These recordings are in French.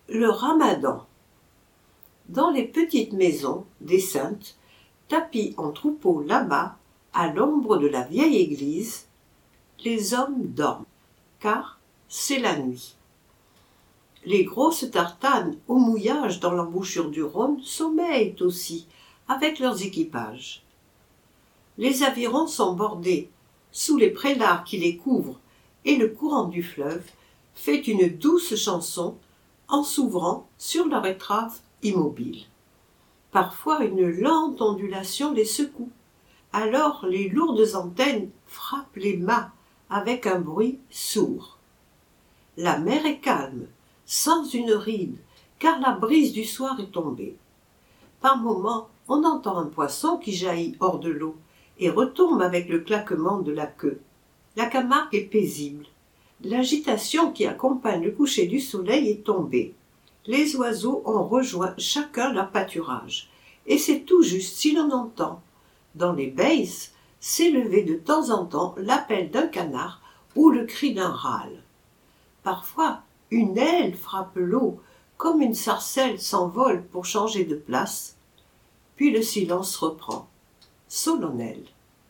Le ramadan. Dans les petites maisons des saintes, tapis en troupeau là-bas, à l'ombre de la vieille église, les hommes dorment, car c'est la nuit. Les grosses tartanes au mouillage dans l'embouchure du Rhône sommeillent aussi, avec leurs équipages. Les avirons sont bordés, sous les prélats qui les couvrent, et le courant du fleuve fait une douce chanson en s'ouvrant sur leur étrave immobile. Parfois une lente ondulation les secoue. Alors les lourdes antennes frappent les mâts avec un bruit sourd. La mer est calme, sans une ride, car la brise du soir est tombée. Par moments, on entend un poisson qui jaillit hors de l'eau et retombe avec le claquement de la queue. La Camargue est paisible. L'agitation qui accompagne le coucher du soleil est tombée. Les oiseaux ont rejoint chacun leur pâturage, et c'est tout juste si l'on entend, dans les baisses, s'élever de temps en temps l'appel d'un canard ou le cri d'un râle. Parfois, une aile frappe l'eau, comme une sarcelle s'envole pour changer de place, puis le silence reprend, solennel.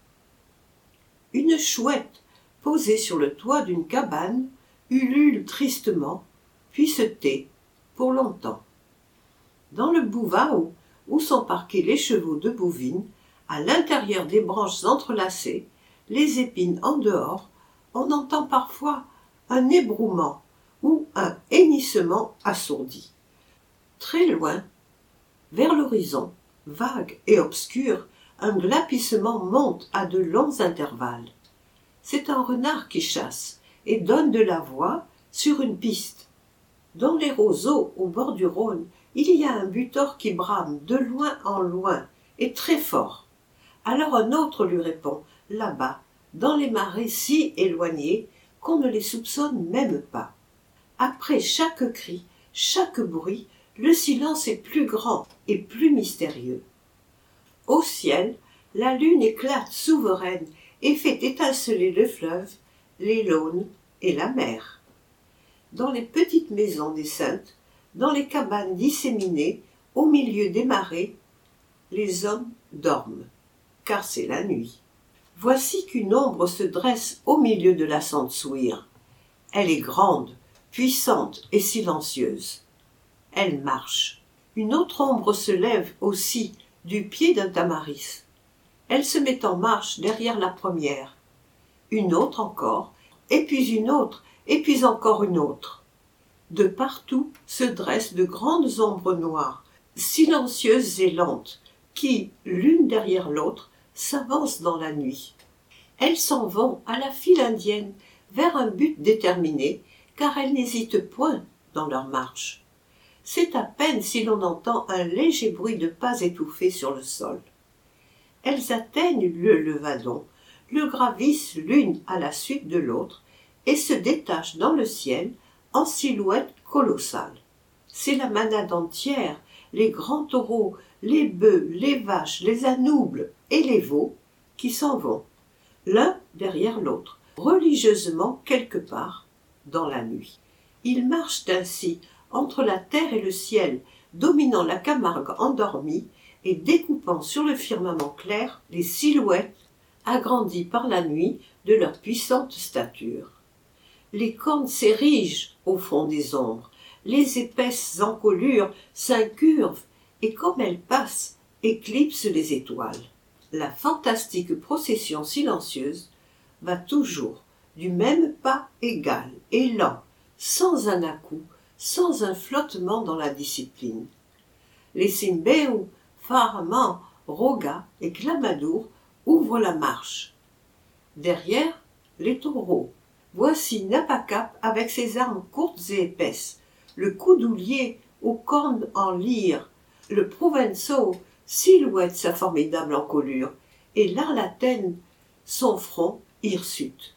Une chouette, posée sur le toit d'une cabane, ulule tristement, puis se tait, pour longtemps. Dans le bouvao, où sont parqués les chevaux de bovine, à l'intérieur des branches entrelacées, les épines en dehors, on entend parfois un ébrouement ou un hennissement assourdi. Très loin, vers l'horizon, vague et obscur, un glapissement monte à de longs intervalles. C'est un renard qui chasse et donne de la voix sur une piste. Dans les roseaux au bord du Rhône, il y a un butor qui brame de loin en loin et très fort. Alors un autre lui répond, là-bas, dans les marais si éloignés qu'on ne les soupçonne même pas. Après chaque cri, chaque bruit, le silence est plus grand et plus mystérieux. Au ciel, la lune éclate souveraine et fait étinceler le fleuve, les launes et la mer. Dans les petites maisons des saintes, dans les cabanes disséminées, au milieu des marais, les hommes dorment, car c'est la nuit. Voici qu'une ombre se dresse au milieu de la Sant'Suire. Elle est grande, puissante et silencieuse. Elle marche. Une autre ombre se lève aussi du pied d'un tamaris. Elle se met en marche derrière la première. Une autre encore, et puis une autre, et puis encore une autre. De partout se dressent de grandes ombres noires, silencieuses et lentes, qui, l'une derrière l'autre, s'avancent dans la nuit. Elles s'en vont à la file indienne, vers un but déterminé, car elles n'hésitent point dans leur marche. C'est à peine si l'on entend un léger bruit de pas étouffés sur le sol. Elles atteignent le Levadon, le gravissent l'une à la suite de l'autre, et se détachent dans le ciel en silhouette colossale. C'est la manade entière, les grands taureaux, les bœufs, les vaches, les anoubles et les veaux, qui s'en vont, l'un derrière l'autre, religieusement quelque part dans la nuit. Ils marchent ainsi entre la terre et le ciel, dominant la Camargue endormie et découpant sur le firmament clair les silhouettes agrandies par la nuit de leur puissante stature. Les cornes s'érigent au fond des ombres, les épaisses encolures s'incurvent et comme elles passent, éclipsent les étoiles. La fantastique procession silencieuse va toujours du même pas égal et lent, sans un à-coup, sans un flottement dans la discipline. Les Simbeu, Faraman, Roga et Clamadour ouvrent la marche. Derrière, les taureaux. Voici Napacap avec ses armes courtes et épaisses, le coudoulier aux cornes en lyre, le Provençau silhouette sa formidable encolure, et l'Arlatène son front hirsute.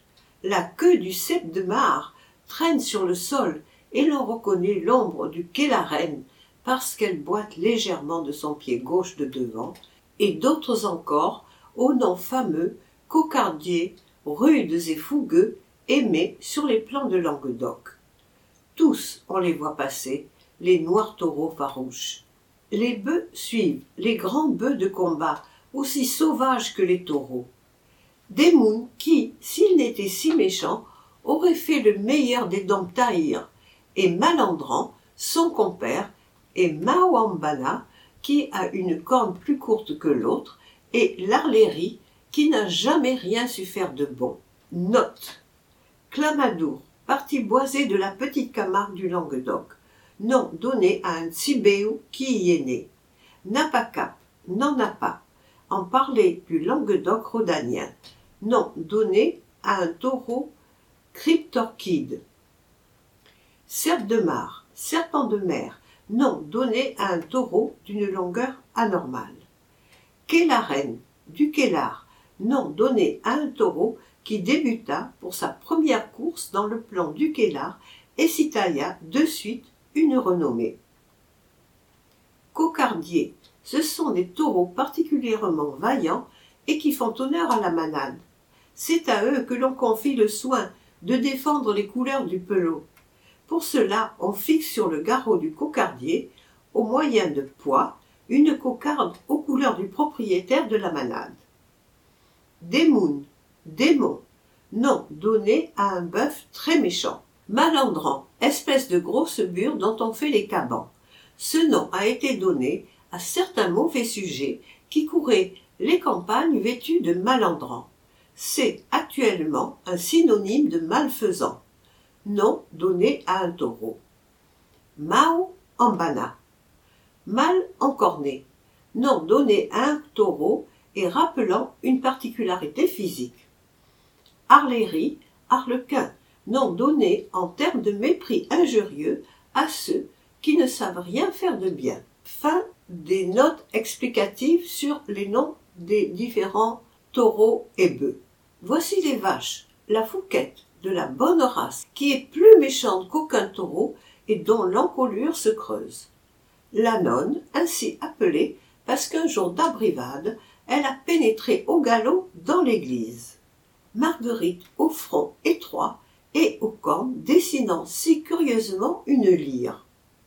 La queue du cep de Mar traîne sur le sol, et l'on reconnaît l'ombre du Kélaren parce qu'elle boite légèrement de son pied gauche de devant, et d'autres encore, au nom fameux, cocardiers, rudes et fougueux, aimés sur les plans de Languedoc. Tous on les voit passer, les noirs taureaux farouches. Les bœufs suivent, les grands bœufs de combat, aussi sauvages que les taureaux. Demoun qui, s'il n'était si méchant, aurait fait le meilleur des Domptahir, et Malandran, son compère, et Mahouambana, qui a une corne plus courte que l'autre, et l'Arlérie, qui n'a jamais rien su faire de bon. Note. Clamadour, partie boisée de la petite Camargue du Languedoc, nom donné à un Tsibéou qui y est né. Napacap, n'en a pas, en parler du Languedoc rhodanien, nom donné à un taureau cryptorchide. Serpe de mare, serpent de mer, nom donné à un taureau d'une longueur anormale. Kélaren, du Kélar, nom donné à un taureau qui débuta pour sa première course dans le plan du Kélar et s'y tailla de suite une renommée. Cocardiers, ce sont des taureaux particulièrement vaillants et qui font honneur à la manade. C'est à eux que l'on confie le soin de défendre les couleurs du pelot. Pour cela, on fixe sur le garrot du cocardier, au moyen de poids, une cocarde aux couleurs du propriétaire de la manade. Demoun, démon, nom donné à un bœuf très méchant. Malandran, espèce de grosse bure dont on fait les cabans. Ce nom a été donné à certains mauvais sujets qui couraient les campagnes vêtus de malandrans. C'est actuellement un synonyme de malfaisant. Nom donné à un taureau. Mahouambana, mâle encorné, nom donné à un taureau et rappelant une particularité physique. Arlérie, arlequin, nom donné en termes de mépris injurieux à ceux qui ne savent rien faire de bien. Fin des notes explicatives sur les noms des différents taureaux et bœufs. Voici les vaches, la fouquette, de la bonne race, qui est plus méchante qu'aucun taureau et dont l'encolure se creuse. La nonne, ainsi appelée, parce qu'un jour d'abrivade, elle a pénétré au galop dans l'église. Marguerite au front étroit et aux cornes dessinant si curieusement une lyre.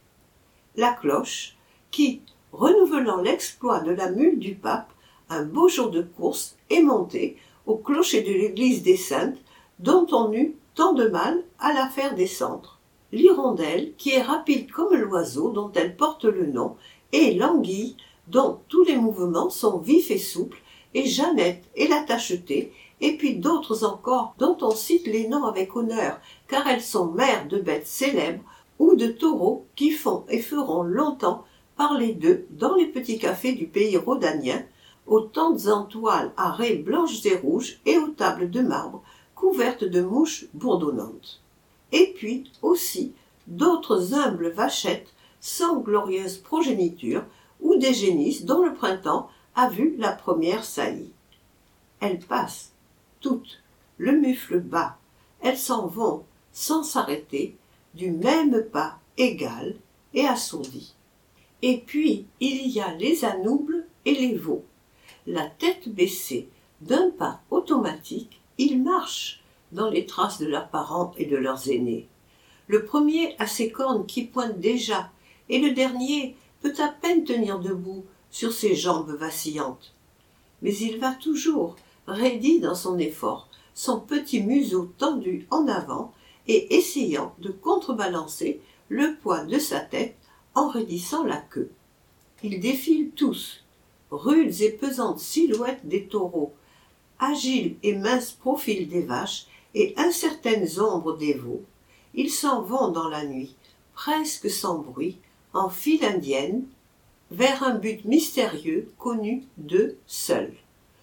La cloche, qui, renouvelant l'exploit de la mule du pape, un beau jour de course, est montée au clocher de l'église des Saintes, dont on eut tant de mal à la faire descendre. L'hirondelle, qui est rapide comme l'oiseau dont elle porte le nom, et l'anguille, dont tous les mouvements sont vifs et souples, et Jeannette et la tachetée, et puis d'autres encore dont on cite les noms avec honneur, car elles sont mères de bêtes célèbres ou de taureaux qui font et feront longtemps parler d'eux dans les petits cafés du pays rhodanien, aux tentes en toile à raies blanches et rouges et aux tables de marbre couvertes de mouches bourdonnantes. Et puis aussi d'autres humbles vachettes sans glorieuse progéniture ou des génisses dont le printemps a vu la première saillie. Elles passent, toutes, le mufle bas, elles s'en vont, sans s'arrêter, du même pas égal et assourdi. Et puis il y a les anoubles et les veaux. La tête baissée, d'un pas automatique, ils marchent dans les traces de leurs parents et de leurs aînés. Le premier a ses cornes qui pointent déjà, et le dernier peut à peine tenir debout sur ses jambes vacillantes. Mais il va toujours, raidi dans son effort, son petit museau tendu en avant et essayant de contrebalancer le poids de sa tête en raidissant la queue. Ils défilent tous, rudes et pesantes silhouettes des taureaux, agiles et minces profils des vaches et incertaines ombres des veaux. Ils s'en vont dans la nuit, presque sans bruit, en file indienne, vers un but mystérieux connu d'eux seuls.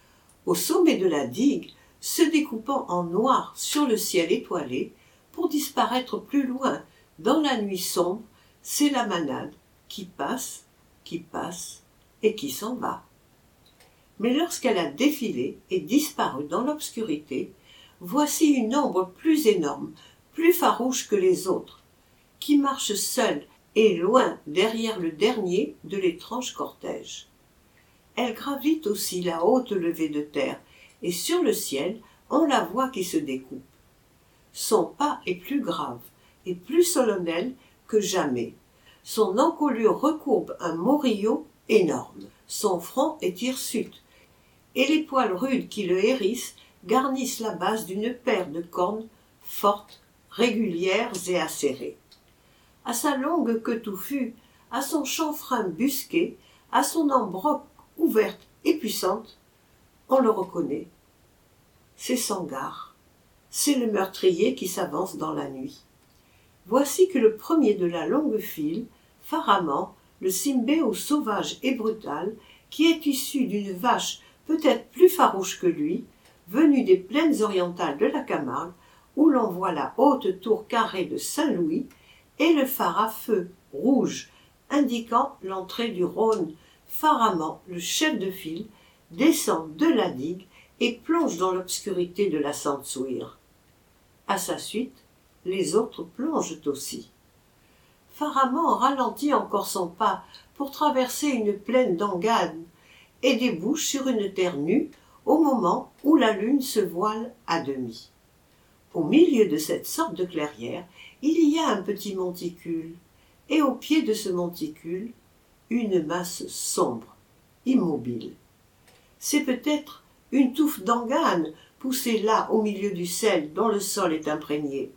Au sommet de la digue, se découpant en noir sur le ciel étoilé, pour disparaître plus loin dans la nuit sombre, c'est la manade qui passe et qui s'en va. Mais lorsqu'elle a défilé et disparu dans l'obscurité, voici une ombre plus énorme, plus farouche que les autres, qui marche seule et loin derrière le dernier de l'étrange cortège. Elle gravite aussi la haute levée de terre, et sur le ciel, on la voit qui se découpe. Son pas est plus grave, et plus solennel que jamais. Son encolure recourbe un morillot énorme. Son front est hirsute, et les poils rudes qui le hérissent garnissent la base d'une paire de cornes fortes, régulières et acérées. À sa longue queue touffue, à son chanfrein busqué, à son embroque ouverte et puissante, on le reconnaît. C'est Sangarre, c'est le meurtrier qui s'avance dans la nuit. Voici que le premier de la longue file, Pharamond, le Simbéo sauvage et brutal, qui est issu d'une vache peut-être plus farouche que lui, venu des plaines orientales de la Camargue, où l'on voit la haute tour carrée de Saint-Louis et le phare à feu rouge indiquant l'entrée du Rhône. Pharamond, le chef de file, descend de la digue et plonge dans l'obscurité de la Centsouïr. À sa suite, les autres plongent aussi. Pharamond ralentit encore son pas pour traverser une plaine d'Angane et débouche sur une terre nue au moment où la lune se voile à demi. Au milieu de cette sorte de clairière, il y a un petit monticule, et au pied de ce monticule, une masse sombre, immobile. C'est peut-être une touffe d'Angane poussée là au milieu du sel dont le sol est imprégné.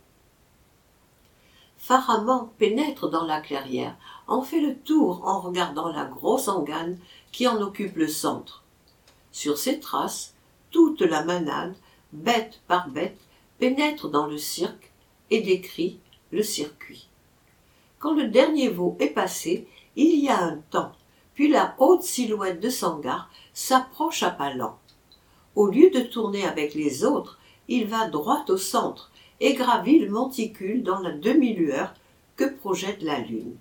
Pharamond pénètre dans la clairière, en fait le tour en regardant la grosse Angane qui en occupe le centre. Sur ses traces, toute la manade, bête par bête, pénètre dans le cirque et décrit le circuit. Quand le dernier veau est passé, il y a un temps, puis la haute silhouette de Sangarre s'approche à pas lents. Au lieu de tourner avec les autres, il va droit au centre et gravit le monticule dans la demi-lueur que projette la lune.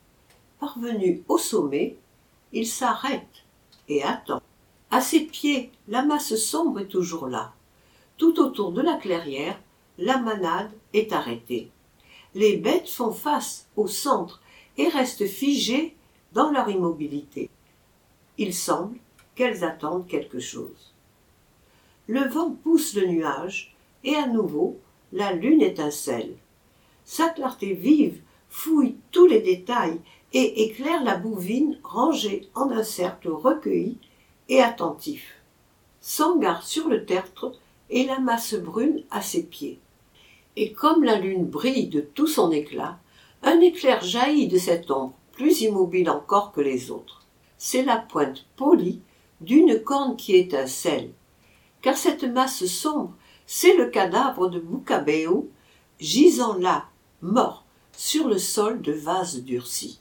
Parvenu au sommet, il s'arrête et attend. À ses pieds, la masse sombre est toujours là. Tout autour de la clairière, la manade est arrêtée. Les bêtes font face au centre et restent figées dans leur immobilité. Il semble qu'elles attendent quelque chose. Le vent pousse le nuage et à nouveau la lune étincelle. Sa clarté vive fouille tous les détails et éclaire la bouvine rangée en un cercle recueilli et attentif. Sangarre sur le tertre et la masse brune à ses pieds. Et comme la lune brille de tout son éclat, un éclair jaillit de cette ombre, plus immobile encore que les autres. C'est la pointe polie d'une corne qui étincelle, car cette masse sombre, c'est le cadavre de Boucabéo, gisant là, mort, sur le sol de vase durci.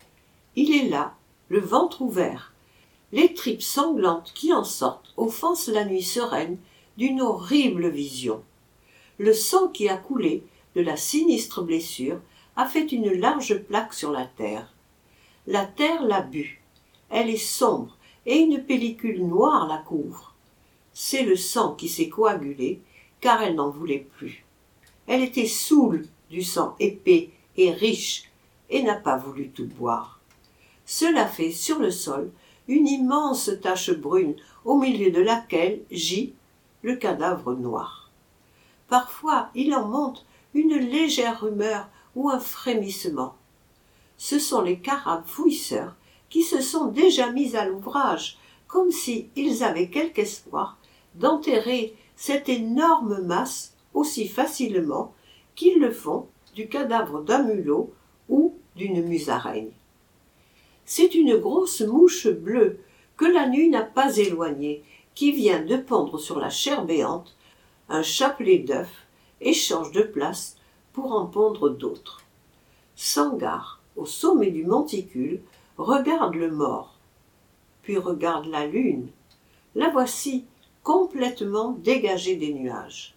Il est là, le ventre ouvert, les tripes sanglantes qui en sortent offensent la nuit sereine d'une horrible vision. Le sang qui a coulé de la sinistre blessure a fait une large plaque sur la terre. La terre l'a bu. Elle est sombre et une pellicule noire la couvre. C'est le sang qui s'est coagulé, car elle n'en voulait plus. Elle était saoule du sang épais et riche et n'a pas voulu tout boire. Cela fait sur le sol une immense tache brune au milieu de laquelle gît le cadavre noir. Parfois il en monte une légère rumeur ou un frémissement. Ce sont les carabes fouisseurs qui se sont déjà mis à l'ouvrage, comme si ils avaient quelque espoir d'enterrer cette énorme masse aussi facilement qu'ils le font du cadavre d'un mulot ou d'une musaraigne. C'est une grosse mouche bleue que la nuit n'a pas éloignée, qui vient de pondre sur la chair béante un chapelet d'œufs et change de place pour en pondre d'autres. Sangarre, au sommet du monticule, regarde le mort, puis regarde la lune. La voici complètement dégagée des nuages.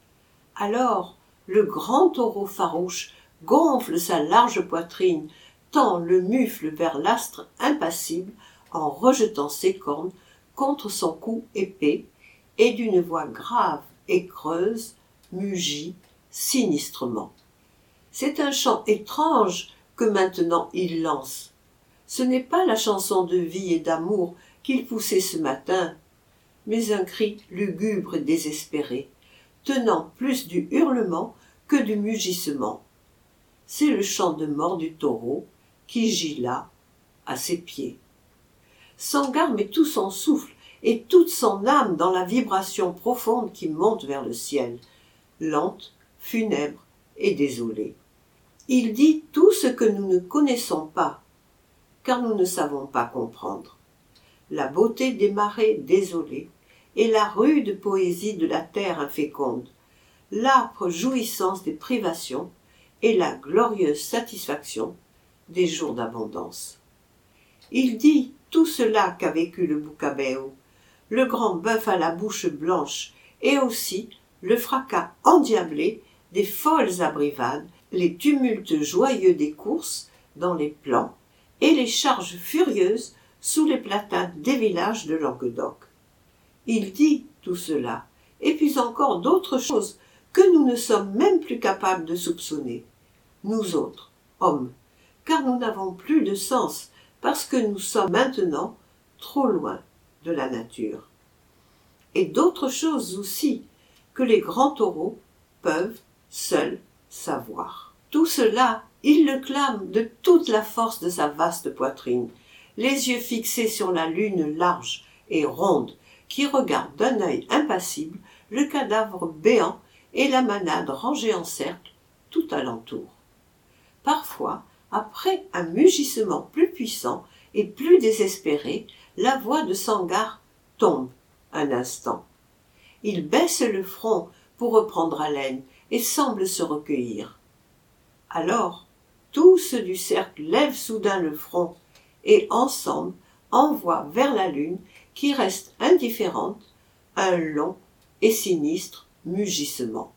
Alors le grand taureau farouche gonfle sa large poitrine, tend le mufle vers l'astre impassible en rejetant ses cornes contre son cou épais, et d'une voix grave et creuse mugit sinistrement. C'est un chant étrange que maintenant il lance. Ce n'est pas la chanson de vie et d'amour qu'il poussait ce matin, mais un cri lugubre et désespéré, tenant plus du hurlement que du mugissement. c'est le chant de mort du taureau qui gît là, à ses pieds. Sangar met tout son souffle et toute son âme dans la vibration profonde qui monte vers le ciel, lente, funèbre et désolée. Il dit tout ce que nous ne connaissons pas, car nous ne savons pas comprendre. La beauté des marées désolées et la rude poésie de la terre inféconde, l'âpre jouissance des privations et la glorieuse satisfaction des jours d'abondance. Il dit tout cela qu'a vécu le Bukabeo, le grand bœuf à la bouche blanche, et aussi le fracas endiablé des folles abrivades, les tumultes joyeux des courses dans les plans et les charges furieuses sous les platanes des villages de Languedoc. Il dit tout cela, et puis encore d'autres choses que nous ne sommes même plus capables de soupçonner, nous autres, hommes, car nous n'avons plus de sens, parce que nous sommes maintenant trop loin de la nature. Et d'autres choses aussi que les grands taureaux peuvent seuls savoir. Tout cela, il le clame de toute la force de sa vaste poitrine, les yeux fixés sur la lune large et ronde, qui regarde d'un œil impassible le cadavre béant et la manade rangée en cercle tout alentour. Parfois, après un mugissement plus puissant et plus désespéré, la voix de Sangar tombe un instant. Il baisse le front pour reprendre haleine et semble se recueillir. Alors, tous ceux du cercle lèvent soudain le front et ensemble envoient vers la lune, qui reste indifférente, un long et sinistre mugissement.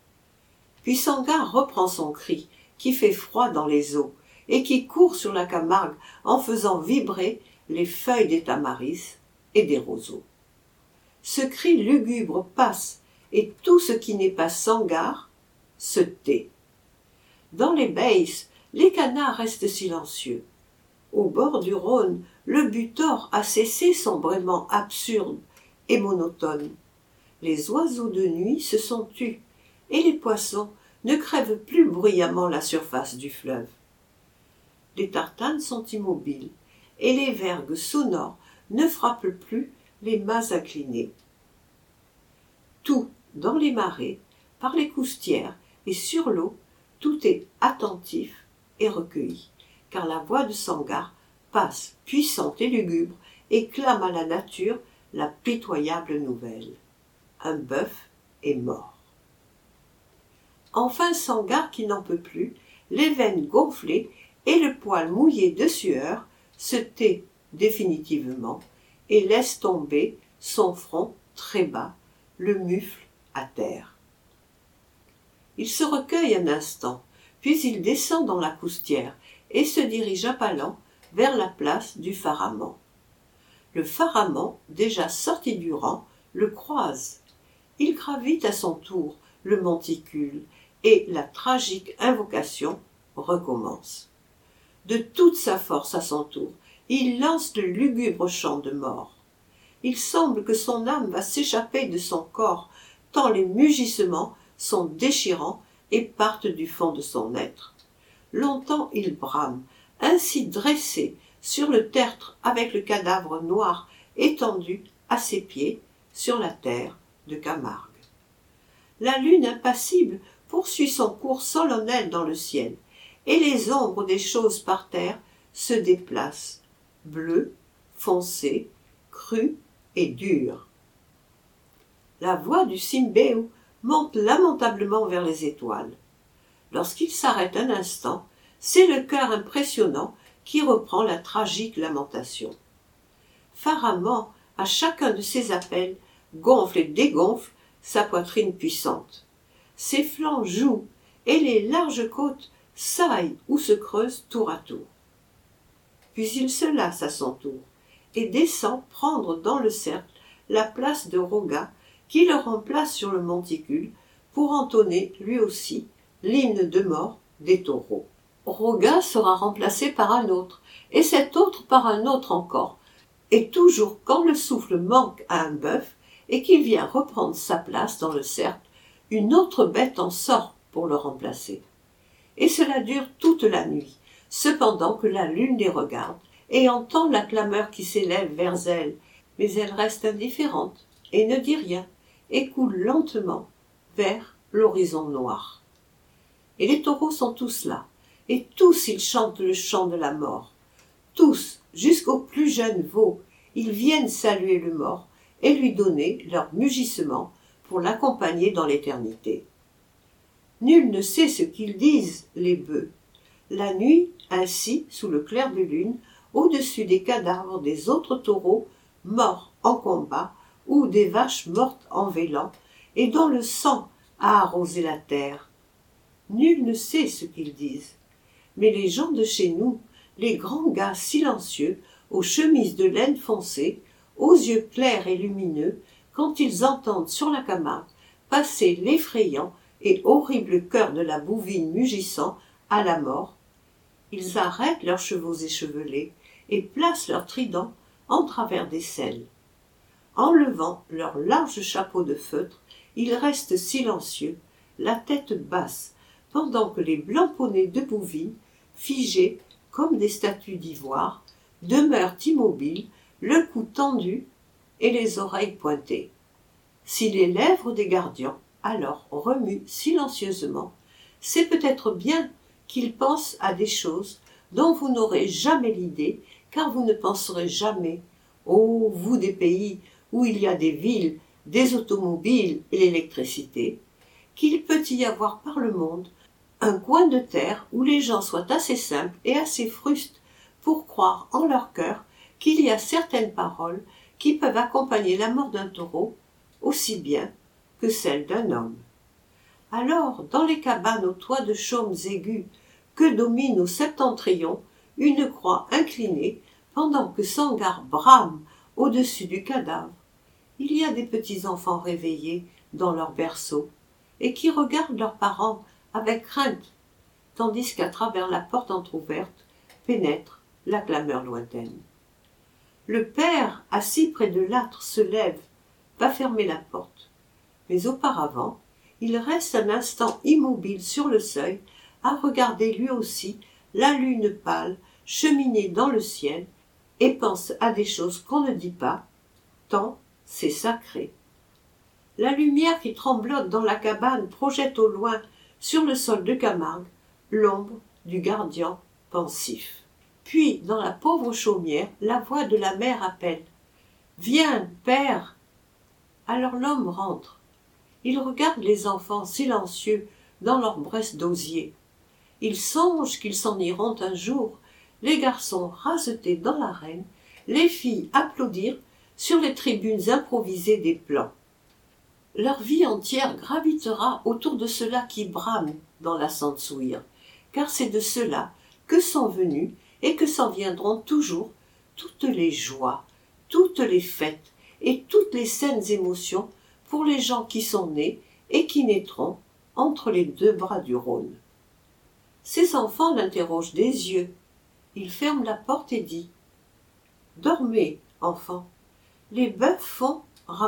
Puis Sangar reprend son cri, qui fait froid dans les os, et qui court sur la Camargue en faisant vibrer les feuilles des tamaris et des roseaux. Ce cri lugubre passe, et tout ce qui n'est pas Sangar se tait. Dans les baisses, les canards restent silencieux. Au bord du Rhône, le butor a cessé son braiement absurde et monotone. Les oiseaux de nuit se sont tus, et les poissons ne crèvent plus bruyamment la surface du fleuve. Les tartanes sont immobiles, et les vergues sonores ne frappent plus les mâts inclinés. Tout, dans les marais, par les coustières et sur l'eau, tout est attentif et recueilli, car la voix de Sangar passe puissante et lugubre et clame à la nature la pitoyable nouvelle. Un bœuf est mort. Enfin Sangar, qui n'en peut plus, les veines gonflées et le poil mouillé de sueur, se tait définitivement et laisse tomber son front très bas, le mufle à terre. Il se recueille un instant, puis il descend dans la coustière et se dirige à pas lents vers la place du Pharamond. Le Pharamond, déjà sorti du rang, le croise. Il gravit à son tour le monticule et la tragique invocation recommence. De toute sa force à son tour, il lance le lugubre chant de mort. Il semble que son âme va s'échapper de son corps, tant les mugissements sont déchirants et partent du fond de son être. Longtemps il brame, ainsi dressé sur le tertre avec le cadavre noir étendu à ses pieds sur la terre de Camargue. La lune impassible poursuit son cours solennel dans le ciel, et les ombres des choses par terre se déplacent, bleues, foncées, crues et dures. La voix du Simbéou monte lamentablement vers les étoiles. Lorsqu'il s'arrête un instant, c'est le chœur impressionnant qui reprend la tragique lamentation. Pharamond, à chacun de ses appels, gonfle et dégonfle sa poitrine puissante. Ses flancs jouent et les larges côtes saillent ou se creusent tour à tour. Puis il se lasse à son tour et descend prendre dans le cercle la place de Roga, qui le remplace sur le monticule pour entonner lui aussi l'hymne de mort des taureaux. Roga sera remplacé par un autre, et cet autre par un autre encore, et toujours quand le souffle manque à un bœuf et qu'il vient reprendre sa place dans le cercle, une autre bête en sort pour le remplacer. et cela dure toute la nuit, cependant que la lune les regarde et entend la clameur qui s'élève vers elle, mais elle reste indifférente et ne dit rien, et coule lentement vers l'horizon noir. Et les taureaux sont tous là, et tous ils chantent le chant de la mort. Tous, jusqu'au plus jeune veau, ils viennent saluer le mort et lui donner leur mugissement pour l'accompagner dans l'éternité. Nul ne sait ce qu'ils disent, les bœufs. La nuit, ainsi, sous le clair de lune, au-dessus des cadavres des autres taureaux morts en combat, ou des vaches mortes en vélant, et dont le sang a arrosé la terre. Nul ne sait ce qu'ils disent. Mais les gens de chez nous, les grands gars silencieux, aux chemises de laine foncée, aux yeux clairs et lumineux, quand ils entendent sur la Camargue passer l'effrayant et horrible chœur de la bouvine mugissant à la mort, ils arrêtent leurs chevaux échevelés et placent leurs tridents en travers des selles. Enlevant leurs larges chapeaux de feutre, ils restent silencieux, la tête basse, pendant que les blancs poneys de bouvines, figés comme des statues d'ivoire, demeurent immobiles, le cou tendu et les oreilles pointées. Si les lèvres des gardiens alors remuent silencieusement, c'est peut-être bien qu'ils pensent à des choses dont vous n'aurez jamais l'idée, car vous ne penserez jamais, ô vous des pays où il y a des villes, des automobiles et l'électricité, qu'il peut y avoir par le monde un coin de terre où les gens soient assez simples et assez frustes pour croire en leur cœur qu'il y a certaines paroles qui peuvent accompagner la mort d'un taureau aussi bien que celle d'un homme. Alors, dans les cabanes aux toits de chaumes aigus que domine au septentrion une croix inclinée pendant que Sangarre brame au-dessus du cadavre, il y a des petits enfants réveillés dans leur berceau et qui regardent leurs parents avec crainte, tandis qu'à travers la porte entr'ouverte pénètre la clameur lointaine. Le père, assis près de l'âtre, se lève, va fermer la porte. Mais auparavant, il reste un instant immobile sur le seuil, à regarder lui aussi la lune pâle cheminer dans le ciel, et pense à des choses qu'on ne dit pas, tant c'est sacré. La lumière qui tremblote dans la cabane projette au loin, sur le sol de Camargue, l'ombre du gardien pensif. Puis, dans la pauvre chaumière, la voix de la mère appelle « Viens, père !» Alors l'homme rentre. Il regarde les enfants silencieux dans leur bresse d'osier. Il songe qu'ils s'en iront un jour, les garçons rasetés dans l'arène, les filles applaudir sur les tribunes improvisées des plans. Leur vie entière gravitera autour de ceux-là qui brament dans la Sensouïr, car c'est de ceux-là que sont venus et que s'en viendront toujours toutes les joies, toutes les fêtes et toutes les saines émotions pour les gens qui sont nés et qui naîtront entre les deux bras du Rhône. Ces enfants l'interrogent des yeux. Il ferme la porte et dit « Dormez, enfants, les bœufs font Ramadan. »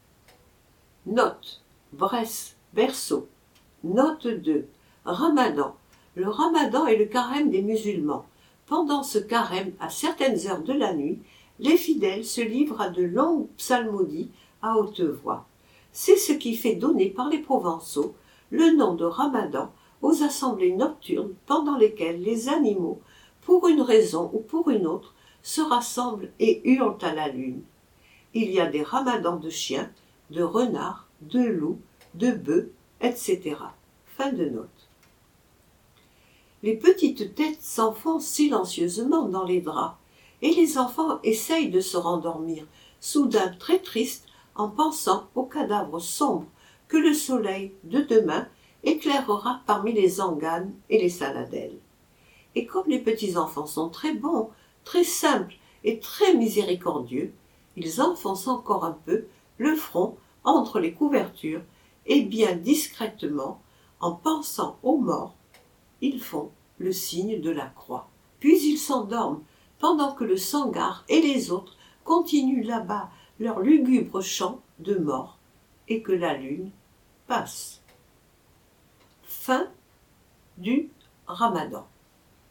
Note, Bresse, berceau. Note 2. Ramadan. Le Ramadan est le carême des musulmans. Pendant ce carême, à certaines heures de la nuit, les fidèles se livrent à de longues psalmodies à haute voix. C'est ce qui fait donner par les Provençaux le nom de Ramadan aux assemblées nocturnes pendant lesquelles les animaux, pour une raison ou pour une autre, se rassemblent et hurlent à la lune. Il y a des ramadans de chiens, de renards, de loups, de bœufs, etc. Fin de note. Les petites têtes s'enfoncent silencieusement dans les draps, et les enfants essayent de se rendormir, soudain très tristes, en pensant aux cadavres sombres que le soleil de demain éclairera parmi les anganes et les saladelles. Et comme les petits enfants sont très bons, très simples et très miséricordieux, ils enfoncent encore un peu le front entre les couvertures et bien discrètement, en pensant aux morts, ils font le signe de la croix. Puis ils s'endorment pendant que le Sangarre et les autres continuent là-bas leur lugubre chant de mort et que la lune passe. Fin du Ramadan.